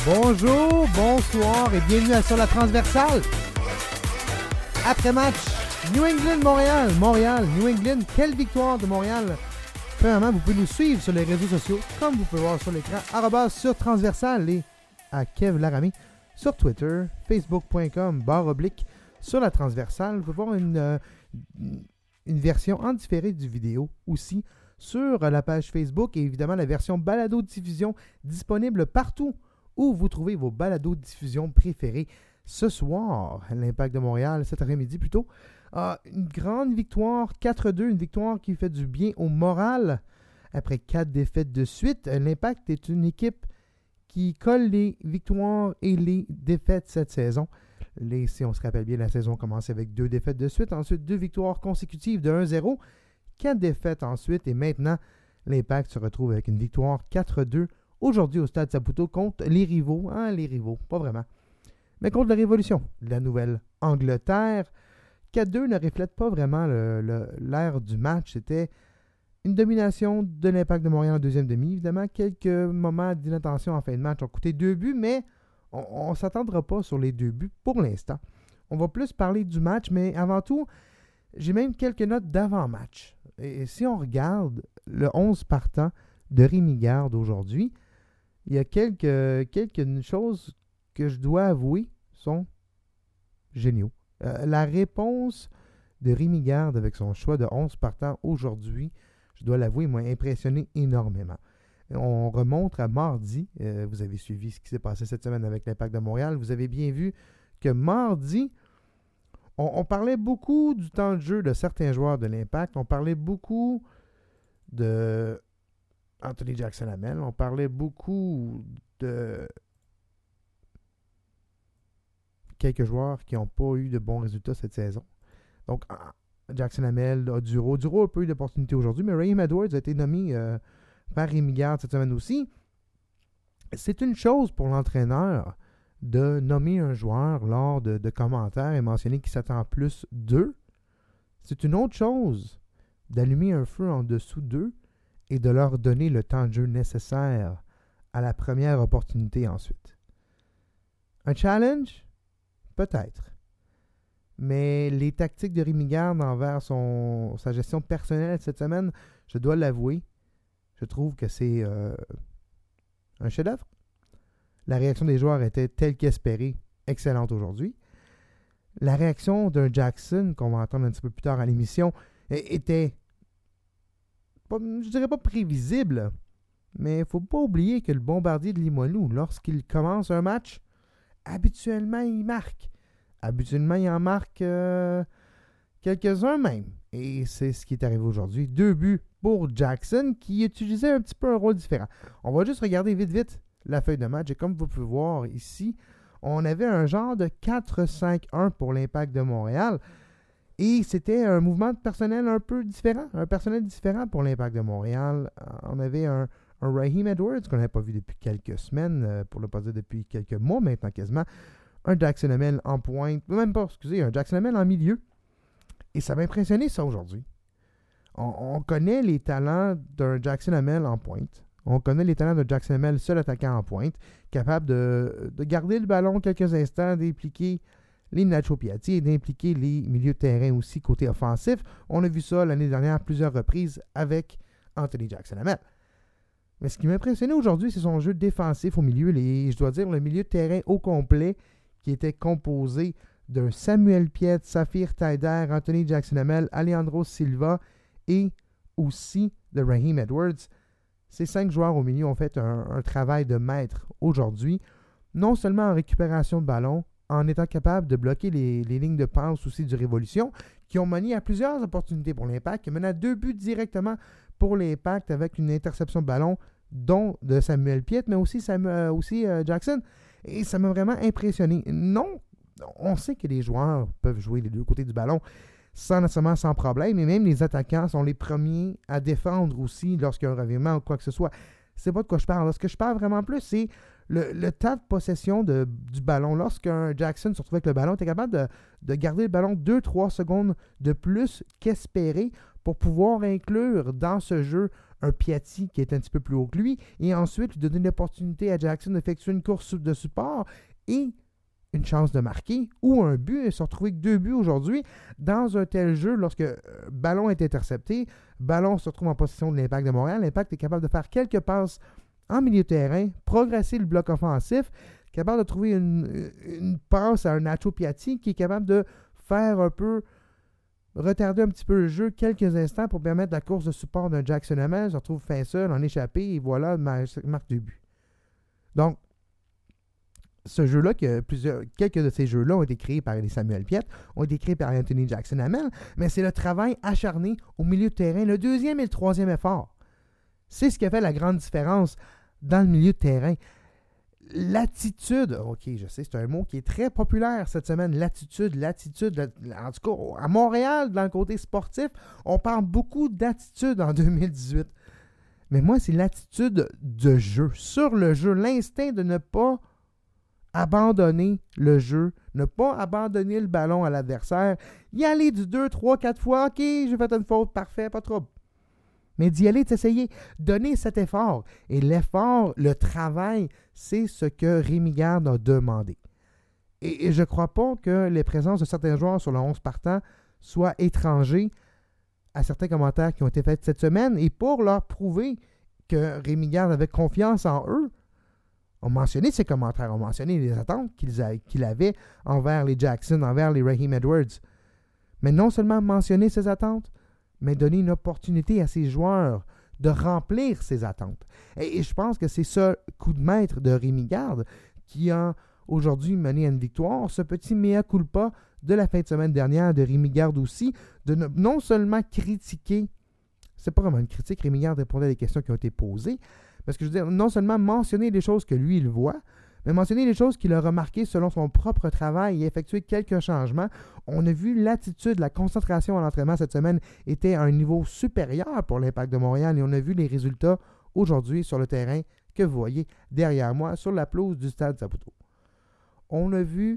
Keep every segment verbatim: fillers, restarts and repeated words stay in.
Bonjour, bonsoir et bienvenue à Sur la Transversale. Après-match, New England-Montréal. Montréal, New England, quelle victoire de Montréal. Premièrement, vous pouvez nous suivre sur les réseaux sociaux, comme vous pouvez voir sur l'écran, arobase sur Transversale et à Kev Laramie sur Twitter, facebook point com, barre oblique, sur la Transversale. Vous pouvez voir une, euh, une version en différé du vidéo aussi sur la page Facebook et évidemment la version balado-diffusion disponible partout où vous trouvez vos balados-diffusion préférés. Ce soir, l'Impact de Montréal, cet après-midi plutôt, a une grande victoire, quatre deux, une victoire qui fait du bien au moral. Après quatre défaites de suite, l'Impact est une équipe qui colle les victoires et les défaites cette saison. Les, si on se rappelle bien, la saison commence avec deux défaites de suite, ensuite deux victoires consécutives de un zéro, quatre défaites ensuite, et maintenant, l'Impact se retrouve avec une victoire quatre deux aujourd'hui au Stade Saputo contre les rivaux. Hein, les rivaux, pas vraiment. Mais contre la Révolution, la Nouvelle-Angleterre. quatre deux ne reflète pas vraiment le, le, l'ère du match. C'était une domination de l'Impact de Montréal en deuxième demi. Évidemment, quelques moments d'inattention en fin de match ont coûté deux buts, mais on ne s'attendra pas sur les deux buts pour l'instant. On va plus parler du match, mais avant tout, j'ai même quelques notes d'avant-match. Et si on regarde le onze partant de Rémi Garde aujourd'hui, il y a quelques, quelques choses que je dois avouer sont géniaux. Euh, la réponse de Rémi Garde avec son choix de onze partants aujourd'hui, je dois l'avouer, m'a impressionné énormément. On remonte à mardi. Euh, vous avez suivi ce qui s'est passé cette semaine avec l'Impact de Montréal. Vous avez bien vu que mardi, on, on parlait beaucoup du temps de jeu de certains joueurs de l'Impact. On parlait beaucoup de Anthony Jackson-Hamel. On parlait beaucoup de quelques joueurs qui n'ont pas eu de bons résultats cette saison. Donc, Jackson-Hamel, Duro. Duro n'a pas eu d'opportunité aujourd'hui, mais Raheem Edwards a été nommé euh, par Rémi Garde cette semaine aussi. C'est une chose pour l'entraîneur de nommer un joueur lors de, de commentaires et mentionner qu'il s'attend plus d'eux. C'est une autre chose d'allumer un feu en dessous d'eux et de leur donner le temps de jeu nécessaire à la première opportunité ensuite. Un challenge? Peut-être. Mais les tactiques de Rémi Garde envers son, sa gestion personnelle cette semaine, je dois l'avouer, je trouve que c'est euh, un chef-d'œuvre. La réaction des joueurs était telle qu'espérée, excellente aujourd'hui. La réaction d'un Jackson, qu'on va entendre un petit peu plus tard à l'émission, était, pas, je dirais pas prévisible, mais il ne faut pas oublier que le bombardier de Limoilou, lorsqu'il commence un match, habituellement, il marque. Habituellement, il en marque euh, quelques-uns même. Et c'est ce qui est arrivé aujourd'hui. Deux buts pour Jackson, qui utilisait un petit peu un rôle différent. On va juste regarder vite, vite la feuille de match. Et comme vous pouvez voir ici, on avait un genre de quatre cinq un pour l'Impact de Montréal. Et c'était un mouvement de personnel un peu différent. Un personnel différent pour l'Impact de Montréal. On avait un, un Raheem Edwards qu'on n'avait pas vu depuis quelques semaines, pour ne pas dire depuis quelques mois maintenant quasiment. Un Jackson-Hamel en pointe, même pas, excusez, un Jackson-Hamel en milieu. Et ça m'a impressionné ça aujourd'hui. On, on connaît les talents d'un Jackson-Hamel en pointe. On connaît les talents d'un Jackson-Hamel seul attaquant en pointe, capable de, de garder le ballon quelques instants, d'impliquer les Nacho Piatti et d'impliquer les milieux de terrain aussi côté offensif. On a vu ça l'année dernière à plusieurs reprises avec Anthony Jackson-Hamel. Mais ce qui m'a impressionné aujourd'hui, c'est son jeu défensif au milieu. Les, je dois dire, le milieu de terrain au complet qui était composé d'un Samuel Piet, Saphir Taider, Anthony Jackson-Hamel, Alejandro Silva et aussi de Raheem Edwards. Ces cinq joueurs au milieu ont fait un, un travail de maître aujourd'hui, non seulement en récupération de ballon, en étant capable de bloquer les, les lignes de passe aussi du Révolution, qui ont mené à plusieurs opportunités pour l'Impact, qui mènent à deux buts directement pour l'Impact avec une interception de ballon, dont de Samuel Piet, mais aussi, Samuel, aussi euh, Jackson. Et ça m'a vraiment impressionné. Non, on sait que les joueurs peuvent jouer les deux côtés du ballon sans nécessairement sans problème, et même les attaquants sont les premiers à défendre aussi lorsqu'il y a un revirement ou quoi que ce soit. C'est pas de quoi je parle. Ce que je parle vraiment plus, c'est le, le temps de possession de, du ballon. Lorsqu'un Jackson se retrouve avec le ballon, tu es capable de, de garder le ballon deux trois secondes de plus qu'espérer pour pouvoir inclure dans ce jeu un Piatti qui est un petit peu plus haut que lui, et ensuite lui donner l'opportunité à Jackson d'effectuer une course de support et une chance de marquer ou un but, et se retrouver avec deux buts aujourd'hui dans un tel jeu lorsque euh, ballon est intercepté, ballon se retrouve en possession de l'Impact de Montréal. L'Impact est capable de faire quelques passes en milieu de terrain, progresser le bloc offensif, capable de trouver une, une passe à un Nacho Piatti qui est capable de faire un peu, retarder un petit peu le jeu quelques instants pour permettre la course de support d'un Jackson Hamel, se retrouve fin seul, en échappé, et voilà, marque deux buts. Donc, ce jeu-là, que plusieurs, quelques de ces jeux-là ont été créés par les Samuel Piette, ont été créés par Anthony Jackson Hamel, mais c'est le travail acharné au milieu de terrain, le deuxième et le troisième effort. C'est ce qui a fait la grande différence dans le milieu de terrain. L'attitude, ok, je sais, c'est un mot qui est très populaire cette semaine, l'attitude, l'attitude, en tout cas, à Montréal, dans le côté sportif, on parle beaucoup d'attitude en deux mille dix-huit. Mais moi, c'est l'attitude de jeu, sur le jeu, l'instinct de ne pas abandonner le jeu, ne pas abandonner le ballon à l'adversaire, y aller du deux, trois, quatre fois, ok, j'ai fait une faute, parfait, pas de trouble. Mais d'y aller, d'essayer, donner cet effort. Et l'effort, le travail, c'est ce que Rémi Garde a demandé. Et, et je ne crois pas que les présences de certains joueurs sur le onze partant soient étrangers à certains commentaires qui ont été faits cette semaine. Et pour leur prouver que Rémi Garde avait confiance en eux, ont mentionné ces commentaires, ont mentionné les attentes qu'ils, a, qu'ils avaient envers les Jackson, envers les Raheem Edwards. Mais non seulement mentionner ces attentes, mais donner une opportunité à ces joueurs de remplir ces attentes. Et, et je pense que c'est ce coup de maître de Rémi Garde qui a aujourd'hui mené à une victoire, ce petit mea culpa de la fin de semaine dernière de Rémi Garde aussi, de ne, non seulement critiquer, c'est pas vraiment une critique, Rémi Garde répondait à des questions qui ont été posées, parce que je veux dire, non seulement mentionner des choses que lui, il voit, mais mentionner les choses qu'il a remarquées selon son propre travail et effectuer quelques changements. On a vu l'attitude, la concentration à l'entraînement cette semaine était à un niveau supérieur pour l'Impact de Montréal et on a vu les résultats aujourd'hui sur le terrain que vous voyez derrière moi sur la pelouse du Stade Saputo. On a vu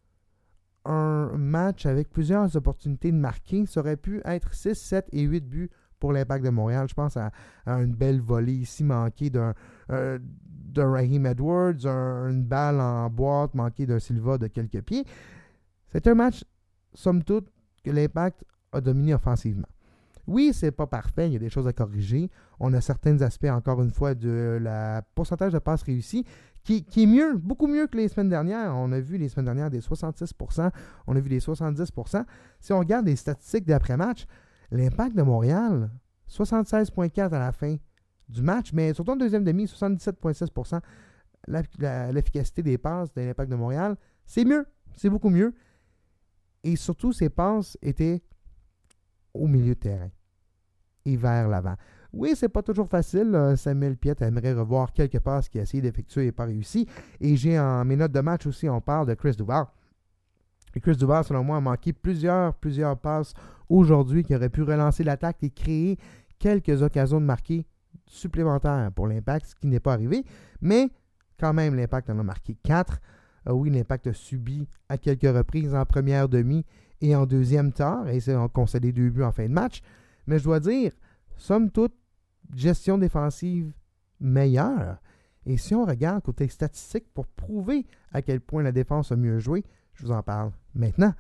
un match avec plusieurs opportunités de marquer. Ça aurait pu être six, sept et huit buts pour l'Impact de Montréal. Je pense à, à une belle volée ici manquée d'un, euh, d'un Raheem Edwards, un, une balle en boîte manquée d'un Silva de quelques pieds. C'est un match, somme toute, que l'Impact a dominé offensivement. Oui, c'est pas parfait, il y a des choses à corriger. On a certains aspects, encore une fois, de la pourcentage de passes réussies qui, qui est mieux, beaucoup mieux que les semaines dernières. On a vu les semaines dernières des soixante-six pour cent, on a vu des soixante-dix pour cent. Si on regarde les statistiques d'après-match, l'Impact de Montréal, soixante-seize virgule quatre à la fin du match, mais surtout en deuxième demi, soixante-dix-sept virgule six pour cent. La, la, l'efficacité des passes de l'Impact de Montréal, c'est mieux, c'est beaucoup mieux. Et surtout, ces passes étaient au milieu de terrain et vers l'avant. Oui, c'est pas toujours facile. Samuel Piette aimerait revoir quelques passes qu'il a essayé d'effectuer et pas réussi. Et j'ai en mes notes de match aussi, on parle de Chris Duval. Et Chris Duval, selon moi, a manqué plusieurs, plusieurs passes aujourd'hui qui auraient pu relancer l'attaque et créer quelques occasions de marquer supplémentaires pour l'Impact, ce qui n'est pas arrivé. Mais quand même, l'Impact en a marqué quatre. Euh, oui, l'Impact a subi à quelques reprises en première demi et en deuxième tard, et on concédé deux buts en fin de match. Mais je dois dire, somme toute, gestion défensive meilleure. Et si on regarde côté statistique pour prouver à quel point la défense a mieux joué, je vous en parle maintenant.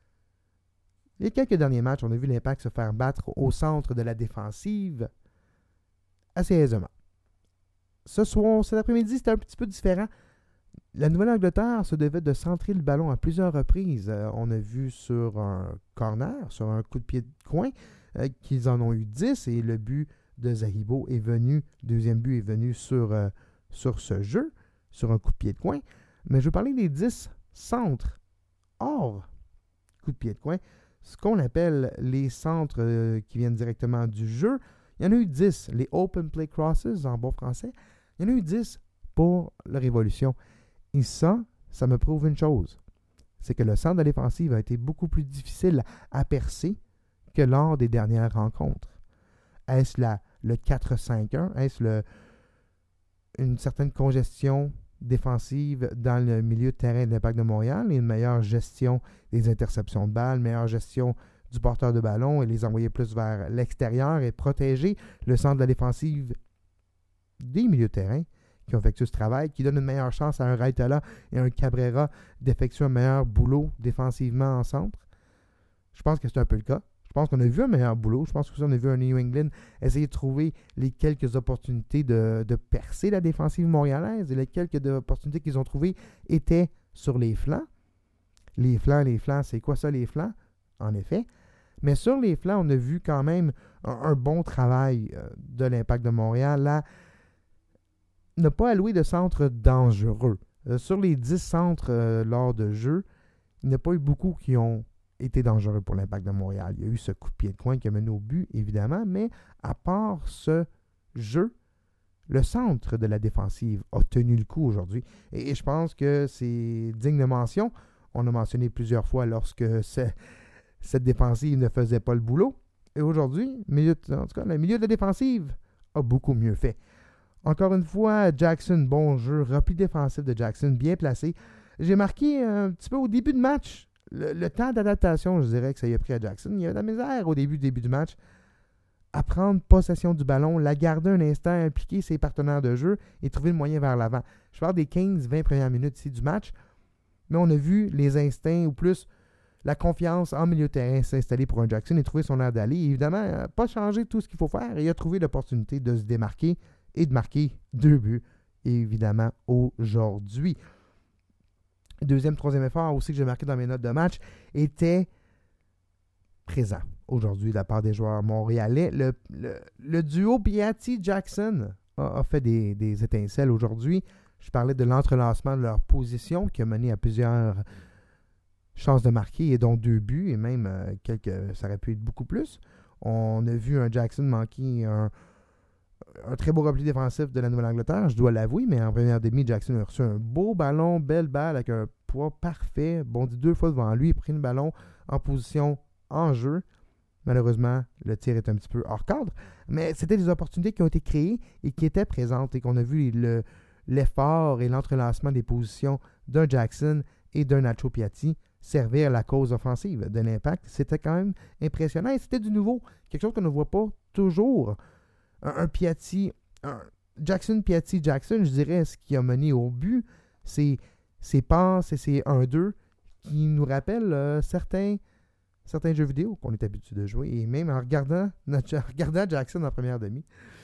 Les quelques derniers matchs, on a vu l'Impact se faire battre au centre de la défensive assez aisément. Ce soir, cet après-midi, c'était un petit peu différent. La Nouvelle-Angleterre se devait de centrer le ballon à plusieurs reprises. Euh, on a vu sur un corner, sur un coup de pied de coin, euh, qu'ils en ont eu dix et le but de Zahibo est venu, deuxième but est venu sur, euh, sur ce jeu, sur un coup de pied de coin. Mais je veux parler des dix centres hors coup de pied de coin, ce qu'on appelle les centres euh, qui viennent directement du jeu. Il y en a eu dix, les Open Play Crosses en bon français. Il y en a eu dix pour la Révolution. Et ça, ça me prouve une chose. C'est que le centre de l'offensive a été beaucoup plus difficile à percer que lors des dernières rencontres. Est-ce la, le quatre cinq un? Est-ce le, une certaine congestion défensive dans le milieu de terrain de l'Impact de Montréal et une meilleure gestion des interceptions de balles, meilleure gestion du porteur de ballon et les envoyer plus vers l'extérieur et protéger le centre de la défensive des milieux de terrain qui ont effectué ce travail, qui donne une meilleure chance à un Raitala et un Cabrera d'effectuer un meilleur boulot défensivement en centre. Je pense que c'est un peu le cas. Je pense qu'on a vu un meilleur boulot. Je pense qu'on a vu un New England essayer de trouver les quelques opportunités de, de percer la défensive montréalaise. Et les quelques opportunités qu'ils ont trouvées étaient sur les flancs. Les flancs, les flancs, c'est quoi ça, les flancs? En effet. Mais sur les flancs, on a vu quand même un, un bon travail euh, de l'Impact de Montréal. Là, ne pas allouer de centres dangereux. Euh, sur les dix centres euh, lors de jeu, il n'y a pas eu beaucoup qui ont été dangereux pour l'Impact de Montréal. Il y a eu ce coup de pied de coin qui a mené au but, évidemment, mais à part ce jeu, le centre de la défensive a tenu le coup aujourd'hui. Et, et je pense que c'est digne de mention. On a mentionné plusieurs fois lorsque c'est, cette défensive ne faisait pas le boulot. Et aujourd'hui, milieu de, en tout cas, le milieu de la défensive a beaucoup mieux fait. Encore une fois, Jackson, bon jeu, repli défensif de Jackson, bien placé. J'ai marqué un petit peu au début de match, le, le temps d'adaptation, je dirais que ça y a pris à Jackson. Il y a de la misère au début, début du match à prendre possession du ballon, la garder un instant, impliquer ses partenaires de jeu et trouver le moyen vers l'avant. Je parle des quinze vingt premières minutes ici du match, mais on a vu les instincts ou plus la confiance en milieu de terrain s'installer pour un Jackson et trouver son air d'aller. Évidemment, il n'a pas changé tout ce qu'il faut faire et il a trouvé l'opportunité de se démarquer et de marquer deux buts, évidemment, aujourd'hui. Deuxième, troisième effort aussi que j'ai marqué dans mes notes de match était présent aujourd'hui de la part des joueurs montréalais. Le, le, le duo Piatti-Jackson a, a fait des, des étincelles aujourd'hui. Je parlais de l'entrelacement de leur position qui a mené à plusieurs chances de marquer et dont deux buts et même euh, quelques, ça aurait pu être beaucoup plus. On a vu un Jackson manquer un Un très beau repli défensif de la Nouvelle-Angleterre, je dois l'avouer, mais en première demi, Jackson a reçu un beau ballon, belle balle avec un poids parfait, bondi deux fois devant lui, il a pris le ballon en position en jeu. Malheureusement, le tir est un petit peu hors cadre, mais c'était des opportunités qui ont été créées et qui étaient présentes et qu'on a vu le, l'effort et l'entrelacement des positions d'un Jackson et d'un Nacho Piatti servir à la cause offensive de l'Impact. C'était quand même impressionnant et c'était du nouveau, quelque chose qu'on ne voit pas toujours. Un, un Piatti, un Jackson, Piatti, Jackson, je dirais, ce qui a mené au but, c'est ses passes et ses un deux qui nous rappellent euh, certains, certains jeux vidéo qu'on est habitué de jouer. Et même en regardant, notre, en regardant Jackson en première demi,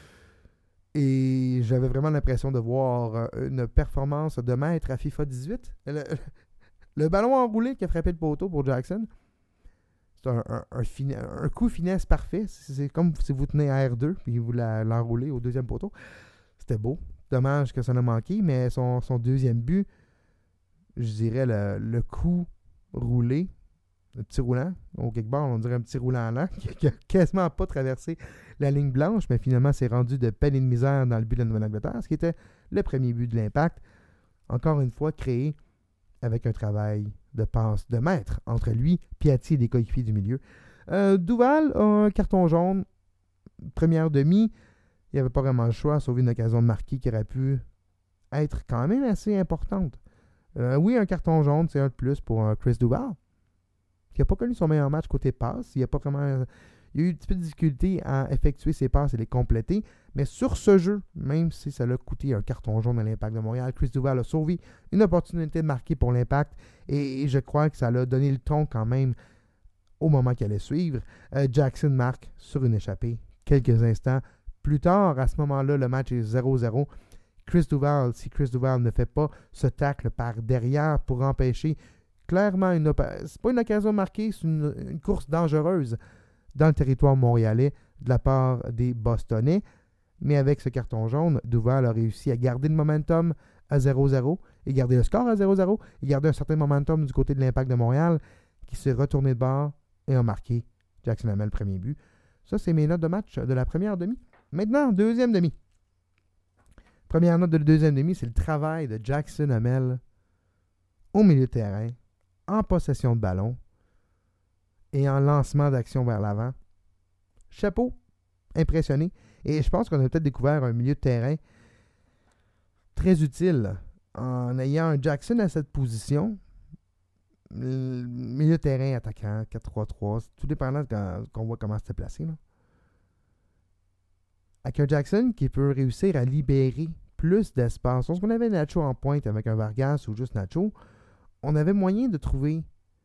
et j'avais vraiment l'impression de voir une performance de maître à FIFA dix-huit. Le, le ballon enroulé qui a frappé le poteau pour Jackson, c'est un, un, un, fine, un coup finesse parfait. C'est comme si vous tenez R deux et vous la, l'enroulez au deuxième poteau. C'était beau. Dommage que ça en a manqué, mais son, son deuxième but, je dirais le, le coup roulé, le petit roulant, au kickball, on dirait un petit roulant lent, qui n'a quasiment pas traversé la ligne blanche, mais finalement s'est rendu de peine et de misère dans le but de la Nouvelle-Angleterre, ce qui était le premier but de l'Impact. Encore une fois, créé avec un travail de passe de maître entre lui, Piatti et les coéquipiers du milieu. Euh, Duval a un carton jaune, première demi. Il n'y avait pas vraiment le choix, sauf une occasion de marquer qui aurait pu être quand même assez importante. Euh, oui, un carton jaune, c'est un de plus pour euh, Chris Duval, qui n'a pas connu son meilleur match côté passe. Il a pas vraiment... Il y a eu un petit peu de difficulté à effectuer ses passes et les compléter. Mais sur ce jeu, même si ça l'a coûté un carton jaune à l'Impact de Montréal, Chris Duval a sauvé une opportunité de marquer pour l'Impact. Et je crois que ça l'a donné le ton quand même au moment qu'il allait suivre. Euh, Jackson marque sur une échappée quelques instants plus tard. À ce moment-là, le match est zéro zéro. Chris Duval, si Chris Duval ne fait pas ce tacle par derrière pour empêcher clairement une... Op- c'est pas une occasion marquée, c'est une, une course dangereuse dans le territoire montréalais de la part des Bostonnais. Mais avec ce carton jaune, Duval a réussi à garder le momentum à zéro zéro et garder le score à zéro zéro et garder un certain momentum du côté de l'Impact de Montréal qui s'est retourné de bord et a marqué Jackson Hamel le premier but. Ça, c'est mes notes de match de la première demi. Maintenant, deuxième demi. Première note de la deuxième demi, c'est le travail de Jackson Hamel au milieu de terrain, en possession de ballon et en lancement d'action vers l'avant. Chapeau, impressionné. Et je pense qu'on a peut-être découvert un milieu de terrain très utile en ayant un Jackson à cette position, milieu de terrain attaquant, quatre trois trois, tout dépendant de quand, qu'on voit comment c'était placé. Là. Avec un Jackson qui peut réussir à libérer plus d'espace. Lorsqu'on avait Nacho en pointe avec un Vargas ou juste Nacho, on avait moyen de trouver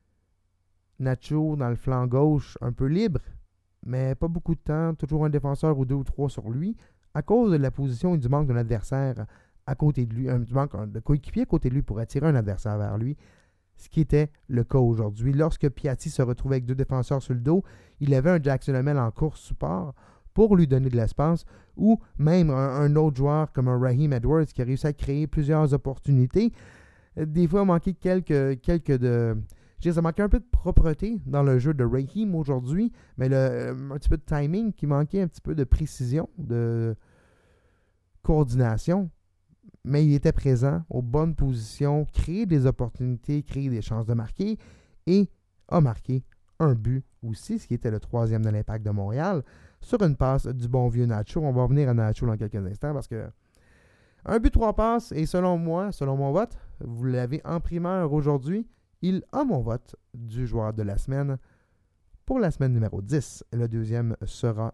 Nacho dans le flanc gauche un peu libre, mais pas beaucoup de temps, toujours un défenseur ou deux ou trois sur lui, à cause de la position et du manque d'un adversaire à côté de lui, un, du manque de coéquipier à côté de lui pour attirer un adversaire vers lui, ce qui était le cas aujourd'hui. Lorsque Piatti se retrouvait avec deux défenseurs sur le dos, il avait un Jackson Hamel en course support pour lui donner de l'espace, ou même un, un autre joueur comme un Raheem Edwards qui a réussi à créer plusieurs opportunités. Des fois, il manquait quelques, quelques de... Je dirais, ça manquait un peu de propreté dans le jeu de Raheem aujourd'hui, mais le, un petit peu de timing qui manquait, un petit peu de précision, de coordination. Mais il était présent, aux bonnes positions, créer des opportunités, créer des chances de marquer, et a marqué un but aussi, ce qui était le troisième de l'Impact de Montréal, sur une passe du bon vieux Nacho. On va revenir à Nacho dans quelques instants parce que un but, trois passes, et selon moi, selon mon vote, vous l'avez en primeur aujourd'hui, il a mon vote du joueur de la semaine pour la semaine numéro dix. Le deuxième sera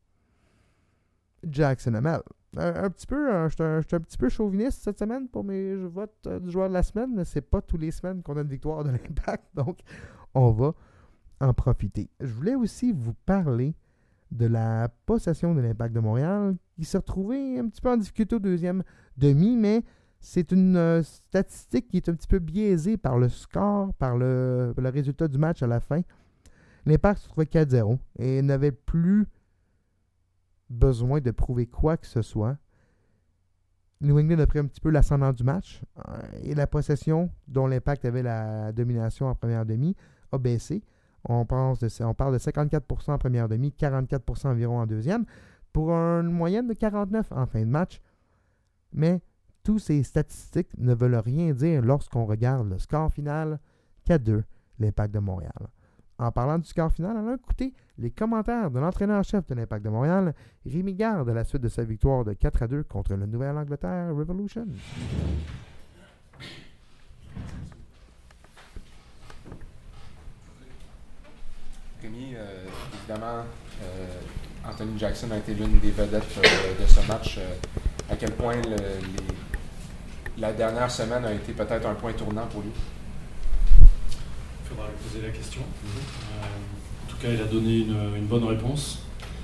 Jackson Hamel. Un, un petit peu, euh, je suis un, un petit peu chauviniste cette semaine pour mes votes euh, du joueur de la semaine, mais c'est pas tous les semaines qu'on a une victoire de l'Impact, donc on va en profiter. Je voulais aussi vous parler de la possession de l'Impact de Montréal, qui s'est retrouvé un petit peu en difficulté au deuxième demi, mais c'est une euh, statistique qui est un petit peu biaisée par le score, par le, le résultat du match à la fin. L'Impact se trouvait quatre zéro et n'avait plus besoin de prouver quoi que ce soit. New England a pris un petit peu l'ascendant du match euh, et la possession, dont l'Impact avait la domination en première demi, a baissé. On, pense de, on parle de cinquante-quatre pour cent en première demi, quarante-quatre pour cent environ en deuxième, pour une moyenne de quarante-neuf en fin de match. Mais tous ces statistiques ne veulent rien dire lorsqu'on regarde le score final, quatre deux, l'Impact de Montréal. En parlant du score final, on a écouté les commentaires de l'entraîneur-chef de l'Impact de Montréal, Rémi Garde, à la suite de sa victoire de quatre à deux contre le Nouvelle-Angleterre Revolution. Rémi, euh, évidemment, euh, Anthony Jackson a été l'une des vedettes euh, de ce match. Euh, à quel point le, les, la dernière semaine a été peut-être un point tournant pour lui? Il faudra lui poser la question. Mm-hmm. Euh, en tout cas, il a donné une, une bonne réponse.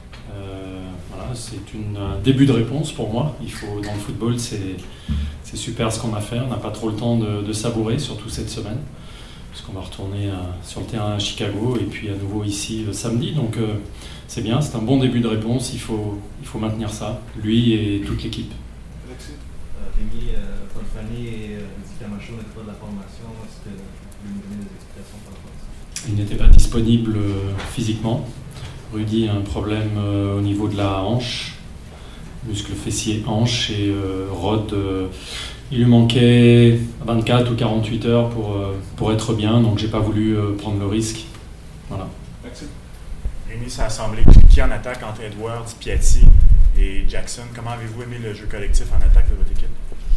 Euh, voilà, c'est une, un début de réponse pour moi. Il faut, dans le football, c'est, c'est super ce qu'on a fait. On n'a pas trop le temps de, de savourer, surtout cette semaine, puisqu'on va retourner à, sur le terrain à Chicago et puis à nouveau ici le samedi. Donc euh, c'est bien, c'est un bon début de réponse. Il faut, il faut maintenir ça, lui et toute l'équipe. Alexis, euh, Rémi, euh, Fanfani et euh, Camacho n'étaient pas de la formation. Est-ce que vous pouvez nous donner des explications par rapport à ça? Il n'était pas disponible euh, physiquement. Rudy a un problème euh, au niveau de la hanche, muscle fessier hanche, et euh, Rod, euh, il lui manquait vingt-quatre ou quarante-huit heures pour, euh, pour être bien, donc j'ai pas voulu euh, prendre le risque. Voilà. Merci. Rémi, ça a semblé cliquer en attaque entre Edwards, Piatti et Jackson. Comment avez-vous aimé le jeu collectif en attaque de votre équipe?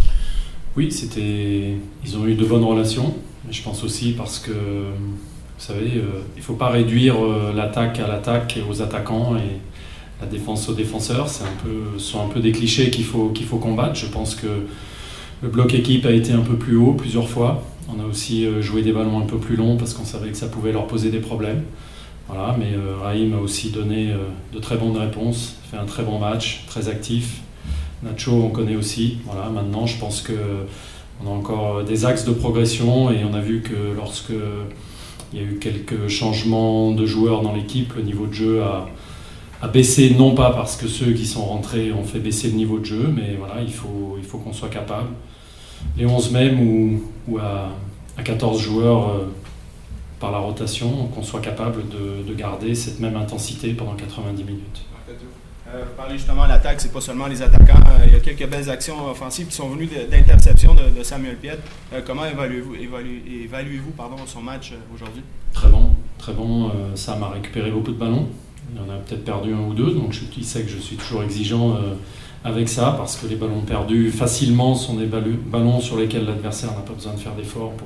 Oui, c'était, ils ont eu de bonnes relations, mais je pense aussi parce que, vous savez, euh, il ne faut pas réduire euh, l'attaque à l'attaque et aux attaquants et la défense aux défenseurs. C'est un peu, ce sont un peu des clichés qu'il faut, qu'il faut combattre. Je pense que le bloc équipe a été un peu plus haut plusieurs fois. On a aussi euh, joué des ballons un peu plus longs parce qu'on savait que ça pouvait leur poser des problèmes. Voilà, mais euh, Raheem a aussi donné euh, de très bonnes réponses, fait un très bon match, très actif. Nacho, on connaît aussi. Voilà, maintenant, je pense qu'on a encore des axes de progression et on a vu que lorsque il y a eu quelques changements de joueurs dans l'équipe, le niveau de jeu a, a baissé, non pas parce que ceux qui sont rentrés ont fait baisser le niveau de jeu, mais voilà, il faut, il faut qu'on soit capable. Les onze même ou, ou à, à quatorze joueurs euh, par la rotation, qu'on soit capable de, de garder cette même intensité pendant quatre-vingt-dix minutes. Euh, vous parlez justement de l'attaque, c'est pas seulement les attaquants. Euh, il y a quelques belles actions offensives qui sont venues de, d'interception de, de Samuel Piette. Euh, comment évaluez-vous, évaluez, évaluez-vous pardon, son match euh, aujourd'hui? Très bon, très bon. Euh, Sam a récupéré beaucoup de ballons. Il en a peut-être perdu un ou deux, donc je, il sait que je suis toujours exigeant euh, avec ça, parce que les ballons perdus facilement sont des ballons sur lesquels l'adversaire n'a pas besoin de faire d'efforts pour,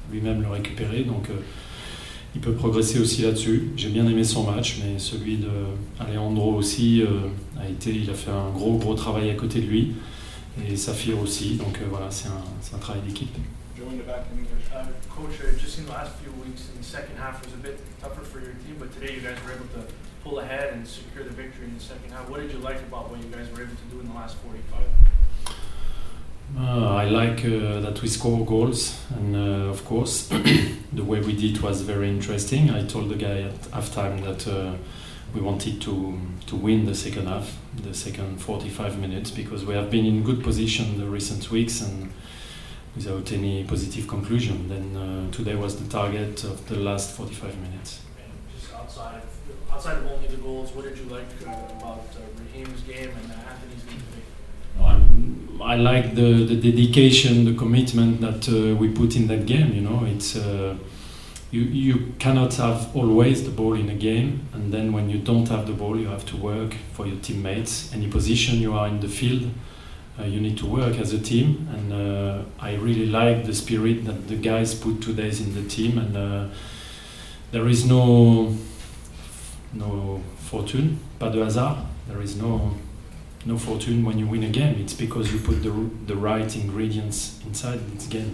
lui-même le récupérer. Donc, euh, il peut progresser aussi là-dessus. J'ai bien aimé son match, mais celui de Alejandro aussi euh, a été. Il a fait un gros gros travail à côté de lui, et Safir aussi. Donc euh, voilà, c'est un, c'est un travail d'équipe. Joe in the back in English. Uh, Coach, uh, just in the last few weeks in the second half was a bit tougher for your team, but today you guys were able to pull ahead and secure the victory in the second half. What did you like about what you guys were able to do in the last forty-five? Uh, I like uh, that we score goals, and uh, of course the way we did was very interesting. I told the guy at halftime that uh, we wanted to to win the second half, the second forty-five minutes, because we have been in good position the recent weeks and without any positive conclusion. Then uh, today was the target of the last forty-five minutes. And just outside of, outside of only the goals, what did you like uh, about uh, Raheem's game and uh, Anthony's game today? I'm, I like the, the dedication, the commitment that uh, we put in that game. You know, it's uh, you you cannot have always the ball in a game, and then when you don't have the ball, you have to work for your teammates. Any position you are in the field, uh, you need to work as a team. And uh, I really like the spirit that the guys put today in the team. And uh, there is no no fortune, pas de hasard. There is no. No fortune when you win a game. It's because you put the the right ingredients inside this game.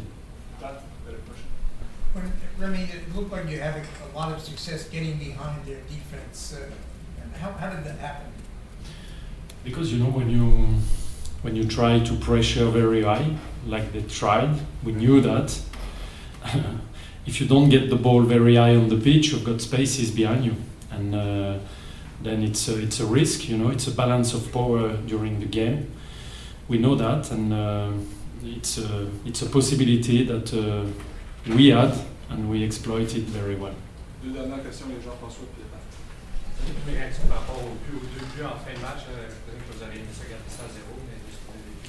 When, Remy, it looked like you had a, a lot of success getting behind their defense. Uh, and how, how did that happen? Because you know when you when you try to pressure very high, like they tried, we knew that if you don't get the ball very high on the pitch, you've got spaces behind you, and. Uh, then it's a, it's a risk, you know, it's a balance of power during the game. We know that, and uh, it's, a, it's a possibility that uh, we had, and we exploited very well. Deux dernières questions, les Jean-François et Pierre. C'est une réaction par rapport aux deux buts en fin de match. Peut-être que vous avez aimé ça garder ça à zéro, mais juste pour les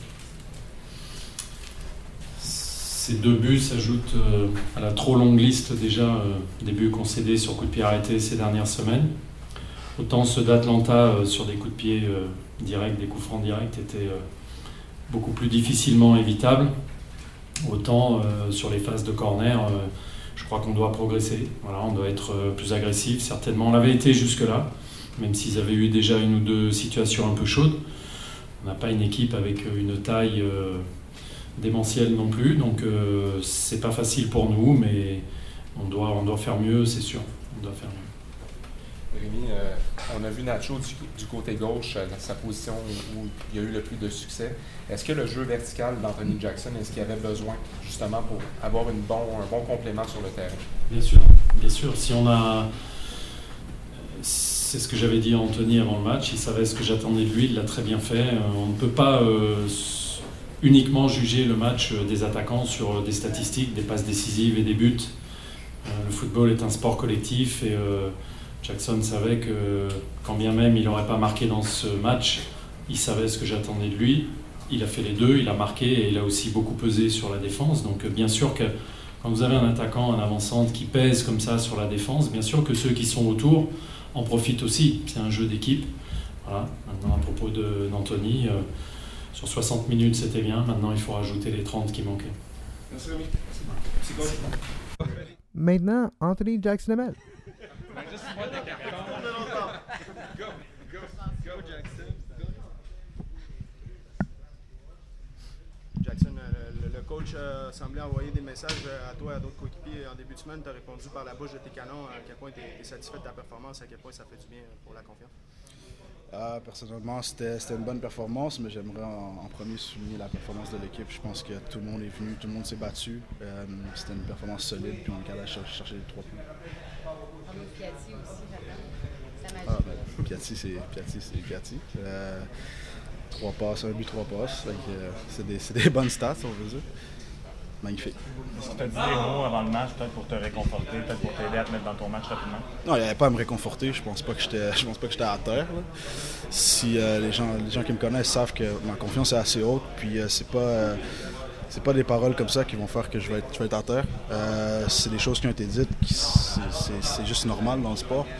buts. Ces deux buts s'ajoutent euh, à la trop longue liste déjà euh, des buts concédés sur coup de pied arrêté ces dernières semaines. Autant ceux d'Atlanta euh, sur des coups de pied euh, directs, des coups francs directs étaient euh, beaucoup plus difficilement évitables. Autant euh, sur les phases de corner, euh, je crois qu'on doit progresser. Voilà, on doit être euh, plus agressif. Certainement, on l'avait été jusque-là, même s'ils avaient eu déjà une ou deux situations un peu chaudes. On n'a pas une équipe avec une taille euh, démentielle non plus, donc euh, c'est pas facile pour nous, mais on doit, on doit faire mieux, c'est sûr. On doit faire mieux. Rémi, euh, on a vu Nacho du, du côté gauche, euh, dans sa position où, où il y a eu le plus de succès. Est-ce que le jeu vertical d'Anthony Jackson, est-ce qu'il y avait besoin justement pour avoir une bon, un bon complément sur le terrain? Bien sûr, bien sûr. Si on a, c'est ce que j'avais dit à Anthony avant le match. Il savait ce que j'attendais de lui, il l'a très bien fait. On ne peut pas euh, uniquement juger le match des attaquants sur des statistiques, des passes décisives et des buts. Euh, le football est un sport collectif et euh, Jackson savait que quand bien même il n'aurait pas marqué dans ce match, il savait ce que j'attendais de lui. Il a fait les deux, il a marqué et il a aussi beaucoup pesé sur la défense. Donc bien sûr que quand vous avez un attaquant, un avant-centre qui pèse comme ça sur la défense, bien sûr que ceux qui sont autour en profitent aussi. C'est un jeu d'équipe. Voilà. Maintenant à propos de, d'Anthony, euh, sur soixante minutes c'était bien, maintenant il faut rajouter les trente qui manquaient. Merci Rémi. Maintenant, Anthony Jackson-Hamel. Jackson, le, le coach a semblé envoyer des messages à toi et à d'autres coéquipiers en début de semaine. Tu as répondu par la bouche de tes canons à quel point tu es satisfait de ta performance, à quel point ça fait du bien pour la confiance. Euh, personnellement, c'était, c'était une bonne performance, mais j'aimerais en, en premier souligner la performance de l'équipe. Je pense que tout le monde est venu, tout le monde s'est battu. Euh, c'était une performance solide, puis on est capable de chercher, chercher les trois points. Piatti aussi, j'attends. Ça m'a ah, ben, Piatti, c'est Piatti. C'est Piatti. Euh, trois passes, un but, trois passes. Donc, euh, c'est, des, c'est des bonnes stats, on veut dire. Magnifique. Est-ce que tu as dit des mots avant le match, peut-être pour te réconforter, peut-être pour t'aider à te mettre dans ton match rapidement? Non, il n'y avait pas à me réconforter. Je pense pas que j'étais, je pense pas que j'étais à terre. Là. Si euh, les gens, les gens qui me connaissent savent que ma confiance est assez haute, puis euh, c'est pas, euh, c'est pas des paroles comme ça qui vont faire que je vais être, je vais être à terre. Euh, c'est des choses qui ont été dites, qui, c'est, c'est, c'est juste normal dans le sport.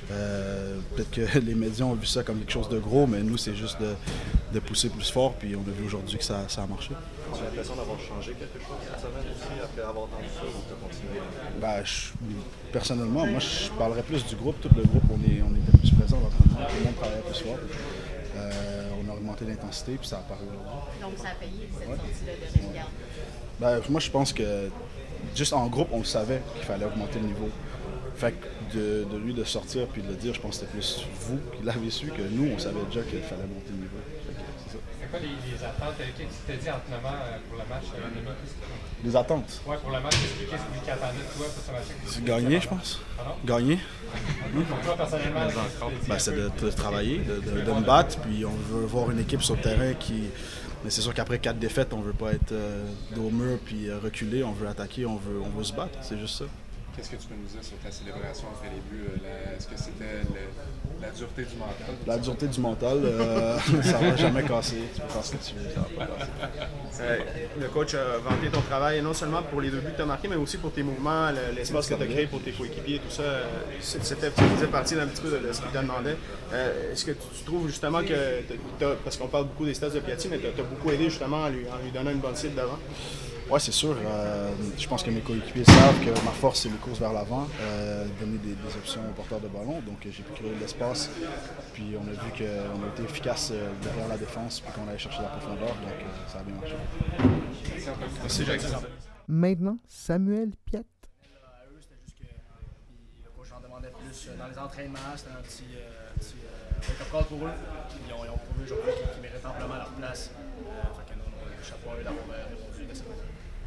Euh, peut-être que les médias ont vu ça comme quelque chose de gros, mais nous, c'est juste de, de pousser plus fort, puis on a vu aujourd'hui que ça, ça a marché. Tu as l'impression d'avoir changé quelque chose cette semaine aussi, après avoir entendu ça, ou tu as continué? Ben, je, personnellement, moi, je parlerais plus du groupe. Tout le groupe, on, est, on était plus présents dans l'entraînement. Tout le monde travaillait plus fort. Euh, on a augmenté l'intensité, puis ça a paru aujourd'hui. Donc, ça a payé cette ouais. sortie-là de Rémi-Garde? Ben, moi, je pense que juste en groupe, on le savait qu'il fallait augmenter le niveau. Fait que de, de lui de sortir puis de le dire, je pense que c'était plus vous qui l'avez su que nous, on savait déjà qu'il fallait monter le niveau. C'est ça. C'est quoi les, les attentes? Qu'est-ce que tu t'es dit entre pour le match? Euh, les attentes? Oui, pour le match, qu'est-ce que tu attendais de toi pour ce match? C'est gagner, je pense. Pardon? Gagner. Pour toi, personnellement, ben, c'est de, de travailler, de, de, de me battre, puis on veut voir une équipe sur le terrain qui... Mais c'est sûr qu'après quatre défaites, on veut pas être euh, dos au mur puis euh, reculer, on veut attaquer, on veut, on veut se battre, c'est juste ça. Qu'est-ce que tu peux nous dire sur ta célébration après les buts? La, est-ce que c'était le, la dureté du mental? La dureté du mental, euh, ça va jamais casser. Tu peux faire ce que tu veux, ça va pas casser. Euh, le coach a vanté ton travail, non seulement pour les deux buts que tu as marqués, mais aussi pour tes mouvements, l'espace que tu as créé pour tes coéquipiers, tout ça. C'était, ça faisait partie d'un petit peu de ce qu'il te demandait. Euh, est-ce que tu trouves justement que, t'as, parce qu'on parle beaucoup des stats de Piatti, mais tu as beaucoup aidé justement en lui, en lui donnant une bonne cible devant? Oui, c'est sûr. Euh, je pense que mes coéquipiers savent que ma force, c'est les courses vers l'avant, euh, donner des, des options aux porteurs de ballon. Donc, j'ai pu créer de l'espace. Puis, on a vu qu'on a été efficace derrière la défense, puis qu'on allait chercher la profondeur. Donc, euh, ça a bien marché. Merci, Jackson. Maintenant, Samuel Piette. C'était juste que le coach en demandait plus dans les entraînements. C'était un petit, euh, petit euh, wake-up call pour eux. Ils ont, ils ont prouvé aujourd'hui qu'ils, qu'ils méritent amplement leur place. Euh, fait que nous, on a chapeau à eux d'avoir répondu de cette manière.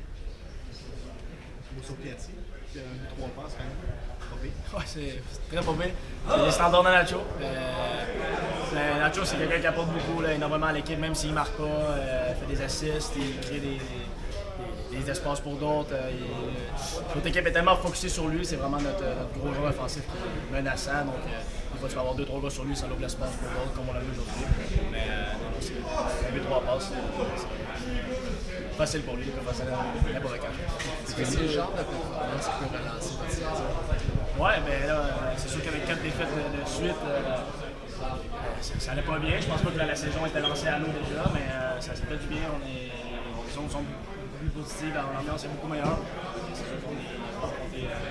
Sur Piatti, il y a eu trois passes quand même. Pas pire. Ouais, c'est, c'est très pas bien. C'est les standards de Nacho. Euh, Nacho, c'est quelqu'un qui apporte beaucoup là, énormément à l'équipe, même s'il ne marque pas. Euh, il fait des assists, il crée des, des, des espaces pour d'autres. Euh, il, notre équipe est tellement focusée sur lui, c'est vraiment notre, notre gros joueur offensif qui est menaçant. Donc, euh, des fois, tu peux avoir deux trois gars sur lui sans l'ouvre l'espace pour d'autres, comme on l'a vu aujourd'hui. Mais euh, non, c'est, c'est deux trois passes. C'est, c'est facile pour lui, il peut passer n'importe quand. Est-ce que c'est le genre de performance qui peut relancer votre saison? Ouais, mais là, c'est sûr qu'avec quatre défaites de, de suite, euh, ça, ça allait pas bien. Je pense pas que la, la saison était lancée à l'eau déjà, mais euh, ça s'est fait du bien. On est, les ondes sont plus positives, l'ambiance est beaucoup meilleure. C'est sûr qu'on est confronté à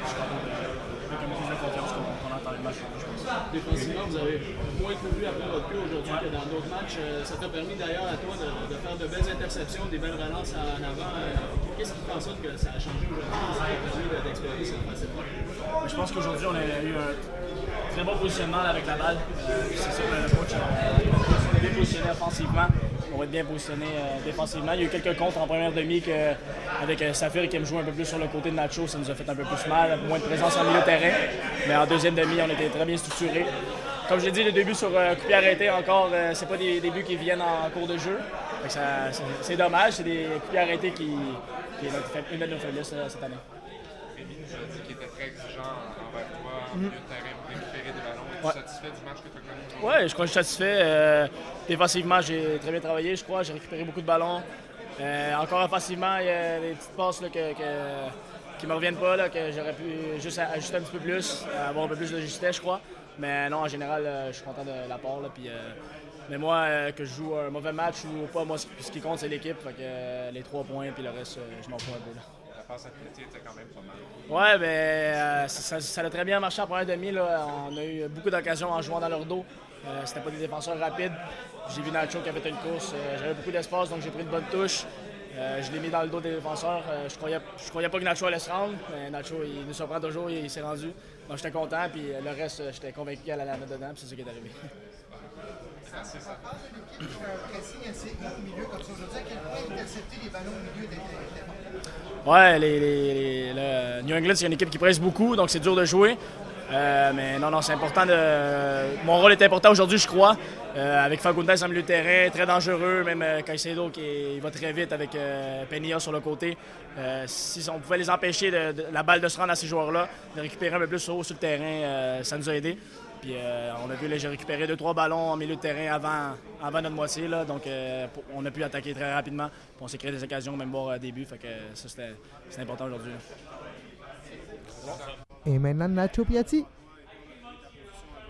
un plus de confiance qu'on, qu'on a dans le match, je pense. Défensivement, vous avez moins couru après votre queue aujourd'hui ouais. que dans d'autres matchs. Ça t'a permis d'ailleurs à toi de, de faire de belles interceptions, des belles relances en avant. Qu'est-ce qui fait en sorte que ça a changé aujourd'hui? Ça t'a permis d'exploiter cette facette-là? Je pense qu'aujourd'hui, on a eu un très bon positionnement avec la balle. Euh, c'est sûr que le coach est bien positionné offensivement. On va être bien positionné euh, défensivement. Il y a eu quelques contres en première demi que, avec euh, Safir qui aime jouer un peu plus sur le côté de Nacho. Ça nous a fait un peu plus mal, moins de présence en milieu de terrain. Mais en deuxième demi, on était très bien structurés. Comme je l'ai dit, les deux buts sur euh, coup de pied arrêté, encore, euh, c'est pas des, des buts qui viennent en, en cours de jeu. Ça, c'est, c'est dommage, c'est des coups de pied arrêtés qui, qui est notre, une de nos faiblesses euh, cette année. Rémi nous a dit qu'il était très exigeant envers toi en milieu de terrain pour récupérer des ballons. Es-tu ouais. satisfait du match que tu as connu aujourd'hui? Oui, je crois que je suis satisfait. Euh, défensivement, j'ai très bien travaillé, je crois. J'ai récupéré beaucoup de ballons. Euh, encore offensivement, il y a des petites passes là, que, que, qui ne me reviennent pas, là, que j'aurais pu juste ajuster un petit peu plus, avoir un peu plus de justesse, je crois. Mais non, en général, euh, je suis content de l'apport. Là, puis, euh, mais moi, euh, que je joue un mauvais match ou pas, moi, ce qui compte, c'est l'équipe. Fait que, euh, les trois points, puis le reste, euh, je m'en fous un peu. Là. La passe à Piatti était quand même pas mal. Ouais, ben, euh, ça, ça a très bien marché en première demi. Là. On a eu beaucoup d'occasions en jouant dans leur dos. Euh, c'était pas des défenseurs rapides. J'ai vu Nacho qui avait fait une course. Euh, j'avais beaucoup d'espace, donc j'ai pris une bonne touche. Euh, je l'ai mis dans le dos des défenseurs. Euh, je croyais, je croyais pas que Nacho allait se rendre, mais Nacho, il nous surprend toujours, il, il s'est rendu. Donc j'étais content, puis le reste, j'étais convaincu qu'elle allait la mettre dedans, puis c'est ce qui est arrivé. C'est ça. Parle de l'équipe pressing assez haut au milieu comme ça aujourd'hui. À quel point intercepter les ballons au milieu était bon? Ouais, les, les, les, le New England, c'est une équipe qui presse beaucoup, donc c'est dur de jouer. Euh, mais non, non, c'est important de. Mon rôle est important aujourd'hui, je crois. Euh, avec Fagundes en milieu de terrain, très dangereux, même euh, Caicedo qui est, il va très vite avec euh, Penilla sur le côté. Euh, si on pouvait les empêcher de, de la balle de se rendre à ces joueurs-là, de récupérer un peu plus haut sur le terrain, euh, ça nous a aidé. Puis euh, on a vu, là, j'ai récupéré deux trois ballons en milieu de terrain avant, avant notre moitié, là, donc euh, on a pu attaquer très rapidement. Puis on s'est créé des occasions, même voir des buts, fait que ça c'était, c'était important aujourd'hui. Et maintenant, Nacho Piatti.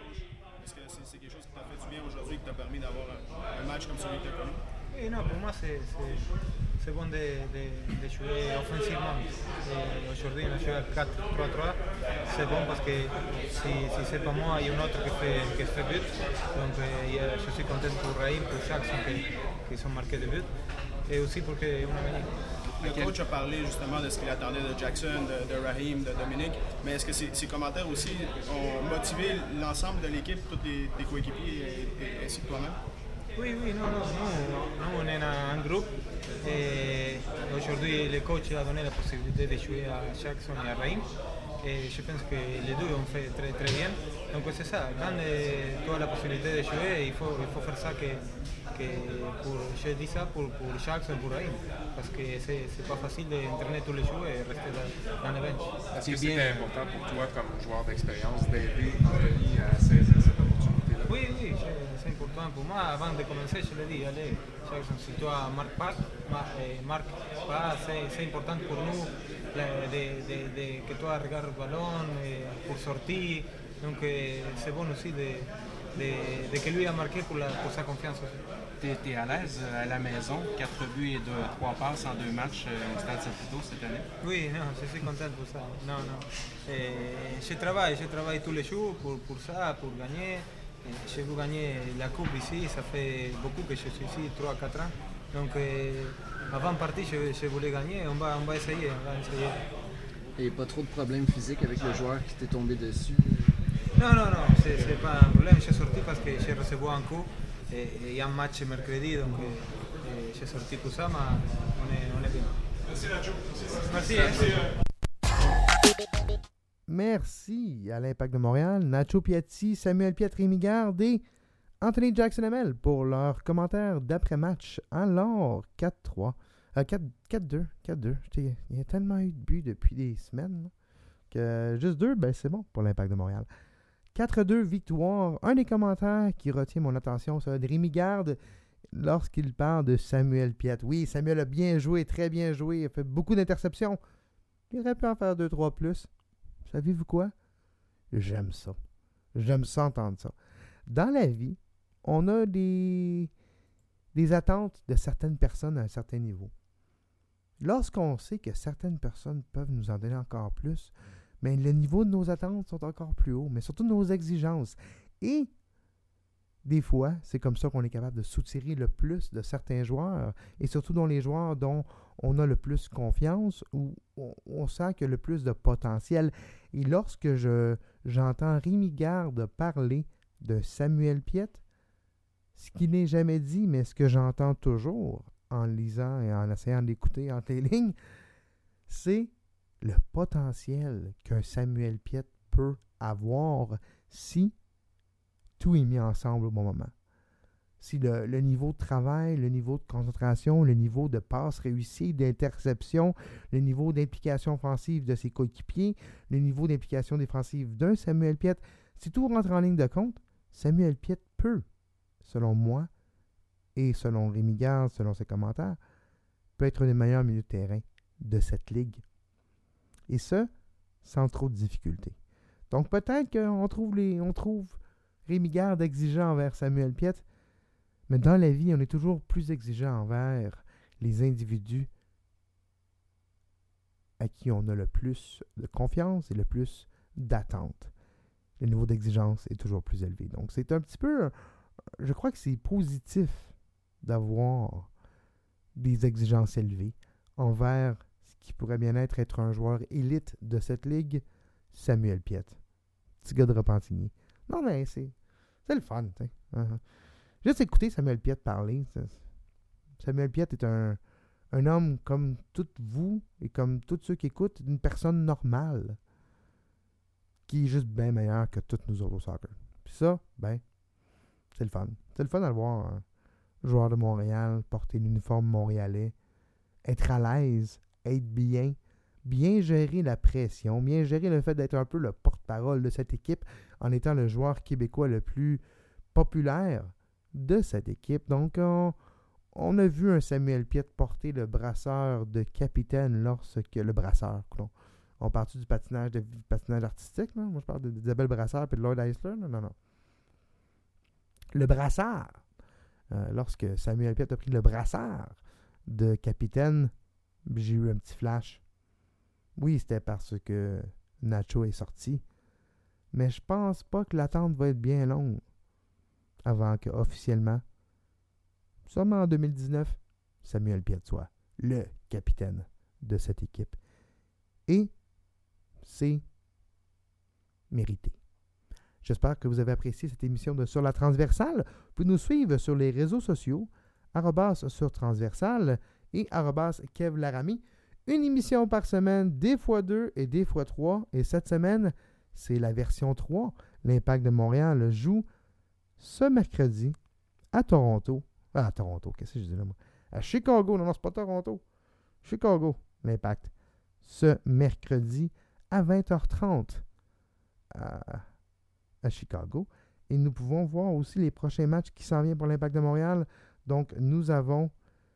match comme celui que tu as connu? Oui, non, pour moi, c'est, c'est, c'est bon de, de, de jouer offensivement. Et aujourd'hui, on a joué à quatre trois trois. C'est bon parce que si, si c'est pas moi, il y a un autre qui fait, qui fait but. Donc, euh, je suis content pour Raïm, pour Jackson qui, qui sont marqués de but. Et aussi pour qu'on a gagné. Le coach a parlé justement de ce qu'il attendait de Jackson, de, de Raheem, de Dominique. Mais est-ce que ces, ces commentaires aussi ont motivé l'ensemble de l'équipe, tous tes, tes coéquipiers et, et ainsi que toi-même? Oui, oui, non, non, nous, nous on est un groupe et aujourd'hui le coach a donné la possibilité de jouer à Jackson et à Raheem et je pense que les deux ont fait très très bien. Donc c'est ça, quand tu as la possibilité de jouer, il faut, il faut faire ça que, que pour, je dis ça pour, pour Jackson et pour Raheem parce que c'est, c'est pas facile d'entraîner tous les jours et rester dans, dans le bench. Est-ce que c'était important pour toi comme joueur d'expérience d'aider Anthony à saisir cette opportunité-là? Oui, oui, c'est important pour moi. Avant de commencer, je l'ai dit, allez, Jackson, si toi ne marques pas, marque pas, c'est, c'est important pour nous de, de, de, que toi regardes le ballon pour sortir. Donc c'est bon aussi de, de, de que lui a marqué pour, la, pour sa confiance aussi. Tu es à l'aise à la maison, quatre buts et deux, trois passes en deux matchs au Stade Saputo cette année? Oui, non, je suis content pour ça. Non, non. Et je travaille, je travaille tous les jours pour, pour ça, pour gagner. Je veux gagner la coupe ici, ça fait beaucoup que je suis ici, trois à quatre ans. Donc euh, avant de partir, je, je voulais gagner, on va, on va essayer, on va essayer. Et pas trop de problèmes physiques avec le joueur qui t'est tombé dessus? Non, non, non, c'est, c'est pas un problème. Je suis sorti parce que j'ai reçu un coup et il y a un match mercredi, donc euh, je suis sorti pour ça, mais on est, on est bien. Merci Nacho. Merci. Merci. Merci. Merci à l'Impact de Montréal, Nacho Piatti, Samuel Piette, Rémi Garde et Anthony Jackson-Hamel pour leurs commentaires d'après-match. Alors, quatre trois. Euh, quatre deux. quatre deux. Il y a tellement eu de buts depuis des semaines là, que juste deux, ben c'est bon pour l'Impact de Montréal. quatre deux, victoire. Un des commentaires qui retient mon attention, c'est de Rémi Garde lorsqu'il parle de Samuel Piette. Oui, Samuel a bien joué, très bien joué. Il a fait beaucoup d'interceptions. Il aurait pu en faire deux trois plus. Savez-vous quoi? J'aime ça. J'aime ça entendre ça. Dans la vie, on a des, des attentes de certaines personnes à un certain niveau. Lorsqu'on sait que certaines personnes peuvent nous en donner encore plus, mais le niveau de nos attentes sont encore plus haut, mais surtout nos exigences. Et des fois, c'est comme ça qu'on est capable de soutirer le plus de certains joueurs, et surtout dans les joueurs dont on a le plus confiance, ou on, on sent qu'il y a le plus de potentiel. Et lorsque je, j'entends Rémi Garde parler de Samuel Piette, ce qui n'est jamais dit, mais ce que j'entends toujours en lisant et en essayant d'écouter entre les lignes, c'est le potentiel qu'un Samuel Piette peut avoir si tout est mis ensemble au bon moment. Si le, le niveau de travail, le niveau de concentration, le niveau de passe réussie, d'interception, le niveau d'implication offensive de ses coéquipiers, le niveau d'implication défensive d'un Samuel Piette, si tout rentre en ligne de compte, Samuel Piette peut, selon moi, et selon Rémi Garde, selon ses commentaires, peut être un des meilleurs milieux de terrain de cette ligue. Et ça, sans trop de difficultés. Donc peut-être qu'on trouve, les, on trouve Rémi Garde exigeant envers Samuel Piette, mais dans la vie, on est toujours plus exigeant envers les individus à qui on a le plus de confiance et le plus d'attente. Le niveau d'exigence est toujours plus élevé. Donc c'est un petit peu, je crois que c'est positif d'avoir des exigences élevées envers ce qui pourrait bien être être un joueur élite de cette ligue, Samuel Piette. Petit gars de Repentigny. Non, mais c'est, c'est le fun, tu sais. Uh-huh. Juste écouter Samuel Piette parler. Samuel Piette est un, un homme comme toutes vous et comme tous ceux qui écoutent, une personne normale qui est juste bien meilleure que tous nous autres au soccer. Puis ça, ben, c'est le fun. C'est le fun de le voir un joueur de Montréal porter l'uniforme montréalais, être à l'aise, être bien, bien gérer la pression, bien gérer le fait d'être un peu le porte-parole de cette équipe en étant le joueur québécois le plus populaire de cette équipe. Donc, on, on a vu un Samuel Piette porter le brasseur de capitaine lorsque... Le brasseur, non. On parle-tu du patinage, de, du patinage artistique, là? Moi, je parle d'Isabelle Brasseur et de Lloyd Eisler. Non, non, non. Le brassard Euh, lorsque Samuel Piette a pris le brassard de capitaine, j'ai eu un petit flash. Oui, c'était parce que Nacho est sorti, mais je pense pas que l'attente va être bien longue avant que officiellement, seulement en deux mille dix-neuf, Samuel Piette soit le capitaine de cette équipe. Et c'est mérité. J'espère que vous avez apprécié cette émission de Sur la Transversale. Vous pouvez nous suivre sur les réseaux sociaux, arrobas sur Transversale et arrobas Kev Laramie. Une émission par semaine, des fois deux et des fois trois. Et cette semaine, c'est la version trois. L'Impact de Montréal joue ce mercredi à Toronto. Ah, à Toronto, qu'est-ce que je dis là, moi? À Chicago. Non, non, c'est pas Toronto. Chicago, l'Impact. Ce mercredi à vingt heures trente à, à Chicago. Et nous pouvons voir aussi les prochains matchs qui s'en viennent pour l'Impact de Montréal. Donc, nous avons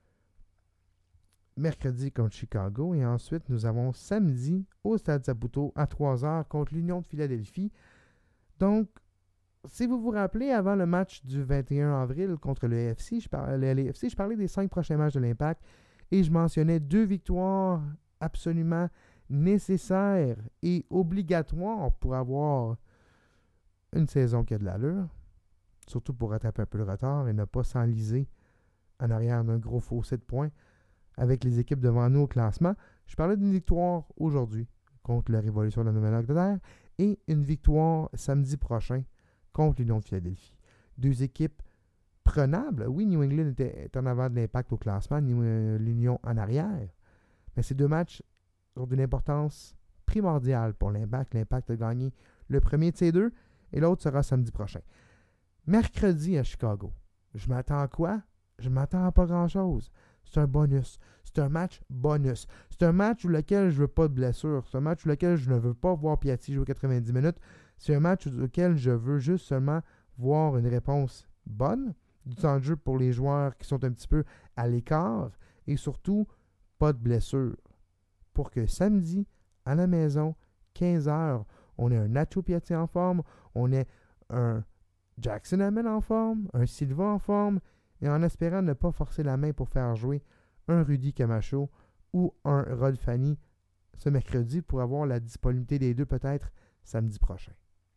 mercredi contre Chicago et ensuite, nous avons samedi au Stade Saputo à trois heures contre l'Union de Philadelphie. Donc, si vous vous rappelez, avant le match du vingt et un avril contre le L A F C, je parlais, le L A F C, je parlais des cinq prochains matchs de l'Impact et je mentionnais deux victoires absolument nécessaires et obligatoires pour avoir une saison qui a de l'allure, surtout pour rattraper un peu le retard et ne pas s'enliser en arrière d'un gros fossé de points avec les équipes devant nous au classement. Je parlais d'une victoire aujourd'hui contre la Révolution de la Nouvelle-Angleterre et une victoire samedi prochain contre l'Union de Philadelphie. Deux équipes prenables. Oui, New England était, est en avant de l'Impact au classement, l'Union en arrière. Mais ces deux matchs ont d'une importance primordiale pour l'Impact. L'Impact a gagné le premier de ces deux et l'autre sera samedi prochain. Mercredi à Chicago. Je m'attends à quoi? Je m'attends à pas grand-chose. C'est un bonus. C'est un match bonus. C'est un match où lequel je ne veux pas de blessure. C'est un match où lequel je ne veux pas voir Piatti jouer quatre-vingt-dix minutes. C'est un match auquel je veux juste seulement voir une réponse bonne, du temps de jeu pour les joueurs qui sont un petit peu à l'écart et surtout pas de blessure. Pour que samedi, à la maison, quinze heures, on ait un Nacho Piatti en forme, on ait un Jackson Hamel en forme, un Silva en forme, et en espérant ne pas forcer la main pour faire jouer un Rudy Camacho ou un Rod Fanny ce mercredi pour avoir la disponibilité des deux peut-être samedi prochain.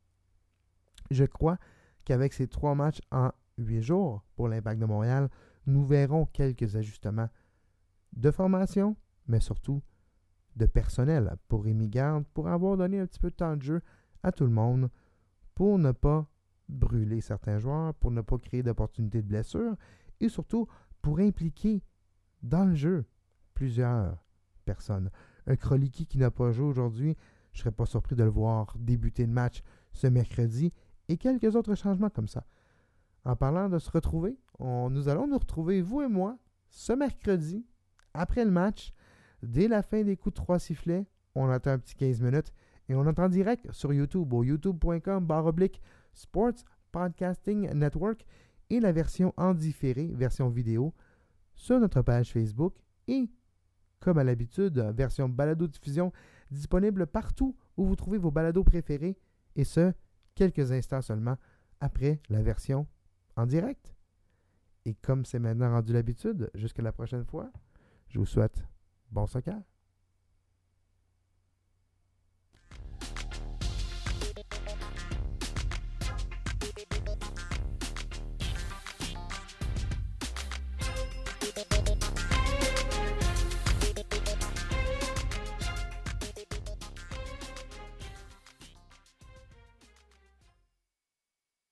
Je crois qu'avec ces trois matchs en huit jours pour l'Impact de Montréal, nous verrons quelques ajustements de formation, mais surtout de personnel pour Rémi Garde, pour avoir donné un petit peu de temps de jeu à tout le monde, pour ne pas brûler certains joueurs, pour ne pas créer d'opportunités de blessure, et surtout pour impliquer dans le jeu plusieurs personnes. Un Kroliki qui n'a pas joué aujourd'hui, je ne serais pas surpris de le voir débuter le match ce mercredi, et quelques autres changements comme ça. En parlant de se retrouver, on, nous allons nous retrouver, vous et moi, ce mercredi, après le match, dès la fin des coups de trois sifflets, on attend un petit quinze minutes, et on entend direct sur YouTube, au youtube point com barre oblique Sports Podcasting Network, et la version en différé, version vidéo, sur notre page Facebook, et, comme à l'habitude, version balado-diffusion, disponible partout où vous trouvez vos balados préférés, et ce, quelques instants seulement après la version en direct. Et comme c'est maintenant rendu l'habitude, jusqu'à la prochaine fois, je vous souhaite bon soccer.